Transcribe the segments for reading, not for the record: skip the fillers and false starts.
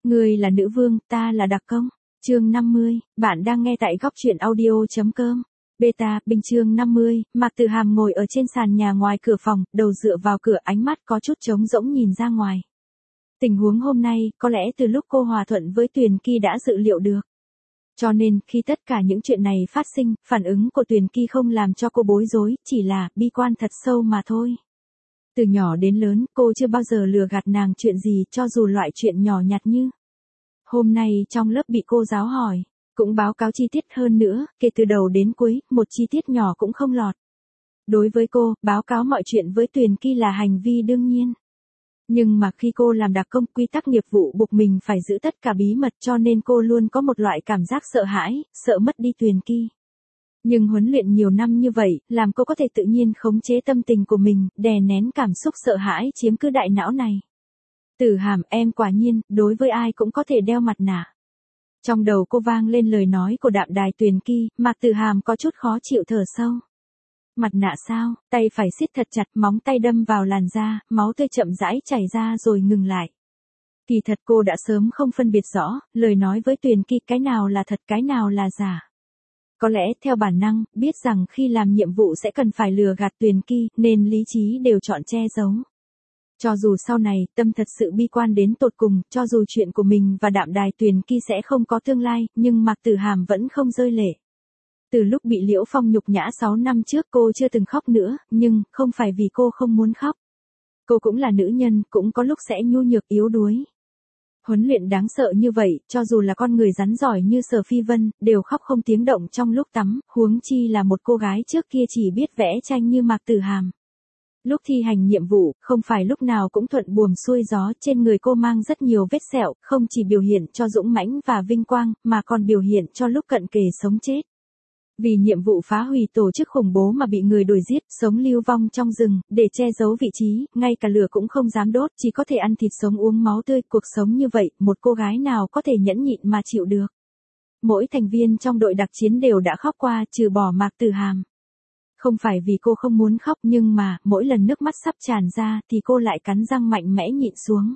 Người là nữ vương, ta là đặc công. Chương 50, bạn đang nghe tại góc truyện audio.com. Beta, Bình chương 50, Mạc Tử Hàm ngồi ở trên sàn nhà ngoài cửa phòng, đầu dựa vào cửa, ánh mắt có chút trống rỗng nhìn ra ngoài. Tình huống hôm nay, có lẽ từ lúc cô hòa thuận với Tuyền Ki đã dự liệu được. Cho nên, khi tất cả những chuyện này phát sinh, phản ứng của Tuyền Ki không làm cho cô bối rối, chỉ là bi quan thật sâu mà thôi. Từ nhỏ đến lớn, cô chưa bao giờ lừa gạt nàng chuyện gì, cho dù loại chuyện nhỏ nhặt như. Hôm nay trong lớp bị cô giáo hỏi, cũng báo cáo chi tiết hơn nữa, kể từ đầu đến cuối, một chi tiết nhỏ cũng không lọt. Đối với cô, báo cáo mọi chuyện với Tuyền Ki là hành vi đương nhiên. Nhưng mà khi cô làm đặc công, quy tắc nghiệp vụ buộc mình phải giữ tất cả bí mật, cho nên cô luôn có một loại cảm giác sợ hãi, sợ mất đi Tuyền Ki. Nhưng huấn luyện nhiều năm như vậy, làm cô có thể tự nhiên khống chế tâm tình của mình, đè nén cảm xúc sợ hãi chiếm cứ đại não này. Tử Hàm, em quả nhiên, đối với ai cũng có thể đeo mặt nạ. Trong đầu cô vang lên lời nói của đạm đài Tuyền Ki, Mạc Tử Hàm có chút khó chịu thở sâu. Mặt nạ sao, tay phải siết thật chặt, móng tay đâm vào làn da, máu tươi chậm rãi chảy ra rồi ngừng lại. Kỳ thật cô đã sớm không phân biệt rõ, lời nói với Tuyền Ki cái nào là thật cái nào là giả. Có lẽ theo bản năng, biết rằng khi làm nhiệm vụ sẽ cần phải lừa gạt Tuyền Ki, nên lý trí đều chọn che giấu. Cho dù sau này, tâm thật sự bi quan đến tột cùng, cho dù chuyện của mình và đạm đài Tuyền Ki sẽ không có tương lai, nhưng Mạc Tử Hàm vẫn không rơi lệ. Từ lúc bị Liễu Phong nhục nhã 6 năm trước cô chưa từng khóc nữa, nhưng, không phải vì cô không muốn khóc. Cô cũng là nữ nhân, cũng có lúc sẽ nhu nhược yếu đuối. Huấn luyện đáng sợ như vậy, cho dù là con người rắn giỏi như Sở Phi Vân, đều khóc không tiếng động trong lúc tắm, huống chi là một cô gái trước kia chỉ biết vẽ tranh như Mạc Tử Hàm. Lúc thi hành nhiệm vụ, không phải lúc nào cũng thuận buồm xuôi gió, trên người cô mang rất nhiều vết sẹo, không chỉ biểu hiện cho dũng mãnh và vinh quang, mà còn biểu hiện cho lúc cận kề sống chết. Vì nhiệm vụ phá hủy tổ chức khủng bố mà bị người đuổi giết, sống lưu vong trong rừng, để che giấu vị trí, ngay cả lửa cũng không dám đốt, chỉ có thể ăn thịt sống uống máu tươi, cuộc sống như vậy, một cô gái nào có thể nhẫn nhịn mà chịu được. Mỗi thành viên trong đội đặc chiến đều đã khóc qua, trừ bỏ Mạc Tử Hàm. Không phải vì cô không muốn khóc nhưng mà, mỗi lần nước mắt sắp tràn ra thì cô lại cắn răng mạnh mẽ nhịn xuống.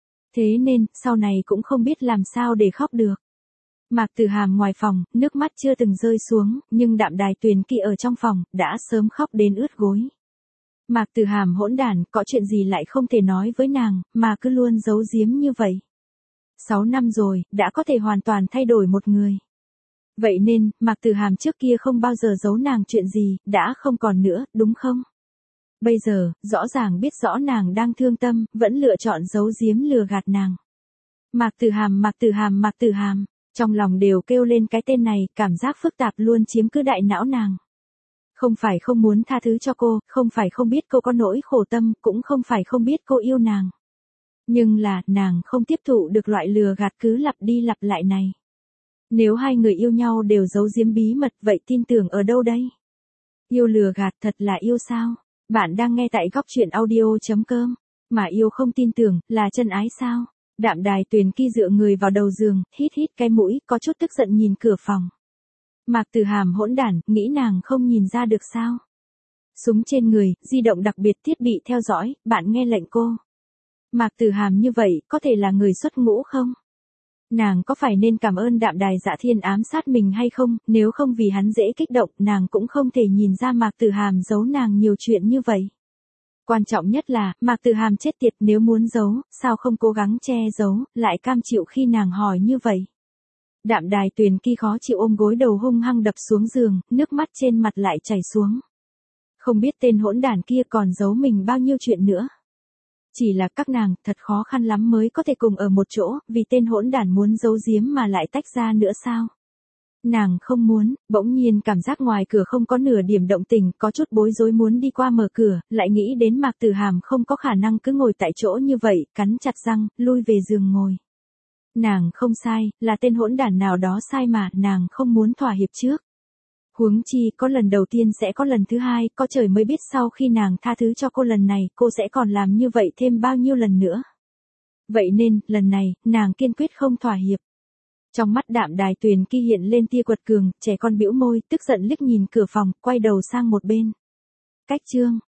Thế nên, sau này cũng không biết làm sao để khóc được. Mạc Tử Hàm ngoài phòng, nước mắt chưa từng rơi xuống, nhưng đạm đài Tuyền Ki ở trong phòng, đã sớm khóc đến ướt gối. Mạc Tử Hàm hỗn đản, có chuyện gì lại không thể nói với nàng, mà cứ luôn giấu giếm như vậy. 6 năm rồi, đã có thể hoàn toàn thay đổi một người. Vậy nên, Mạc Tử Hàm trước kia không bao giờ giấu nàng chuyện gì, đã không còn nữa, đúng không? Bây giờ, rõ ràng biết rõ nàng đang thương tâm, vẫn lựa chọn giấu giếm lừa gạt nàng. Mạc Tử Hàm, Mạc Tử Hàm, Mạc Tử Hàm, trong lòng đều kêu lên cái tên này, cảm giác phức tạp luôn chiếm cứ đại não nàng. Không phải không muốn tha thứ cho cô, không phải không biết cô có nỗi khổ tâm, cũng không phải không biết cô yêu nàng. Nhưng là, nàng không tiếp thụ được loại lừa gạt cứ lặp đi lặp lại này. Nếu hai người yêu nhau đều giấu giếm bí mật, vậy tin tưởng ở đâu đây? Yêu lừa gạt thật là yêu sao? Bạn đang nghe tại góc truyện audio.com. Mà yêu không tin tưởng, là chân ái sao? Đạm đài Tuyền Ki dựa người vào đầu giường, hít hít cái mũi, có chút tức giận nhìn cửa phòng. Mạc Tử Hàm hỗn đản, nghĩ nàng không nhìn ra được sao? Súng trên người, di động đặc biệt, thiết bị theo dõi, bạn nghe lệnh cô. Mạc Tử Hàm như vậy, có thể là người xuất ngũ không? Nàng có phải nên cảm ơn đạm đài Dạ Thiên ám sát mình hay không, nếu không vì hắn dễ kích động, nàng cũng không thể nhìn ra Mạc Tử Hàm giấu nàng nhiều chuyện như vậy. Quan trọng nhất là, Mạc Tử Hàm chết tiệt, nếu muốn giấu, sao không cố gắng che giấu, lại cam chịu khi nàng hỏi như vậy. Đạm đài Tuyền Ki khó chịu ôm gối đầu hung hăng đập xuống giường, nước mắt trên mặt lại chảy xuống. Không biết tên hỗn đản kia còn giấu mình bao nhiêu chuyện nữa. Chỉ là các nàng, thật khó khăn lắm mới có thể cùng ở một chỗ, vì tên hỗn đản muốn giấu giếm mà lại tách ra nữa sao? Nàng không muốn, bỗng nhiên cảm giác ngoài cửa không có nửa điểm động tình, có chút bối rối muốn đi qua mở cửa, lại nghĩ đến Mạc Tử Hàm không có khả năng cứ ngồi tại chỗ như vậy, cắn chặt răng, lui về giường ngồi. Nàng không sai, là tên hỗn đản nào đó sai mà, nàng không muốn thỏa hiệp trước. Huống chi, có lần đầu tiên sẽ có lần thứ hai, có trời mới biết sau khi nàng tha thứ cho cô lần này, cô sẽ còn làm như vậy thêm bao nhiêu lần nữa. Vậy nên, lần này, nàng kiên quyết không thỏa hiệp. Trong mắt đạm đài Tuyền Ki hiện lên tia quật cường, trẻ con bĩu môi, tức giận liếc nhìn cửa phòng, quay đầu sang một bên. Cách chương,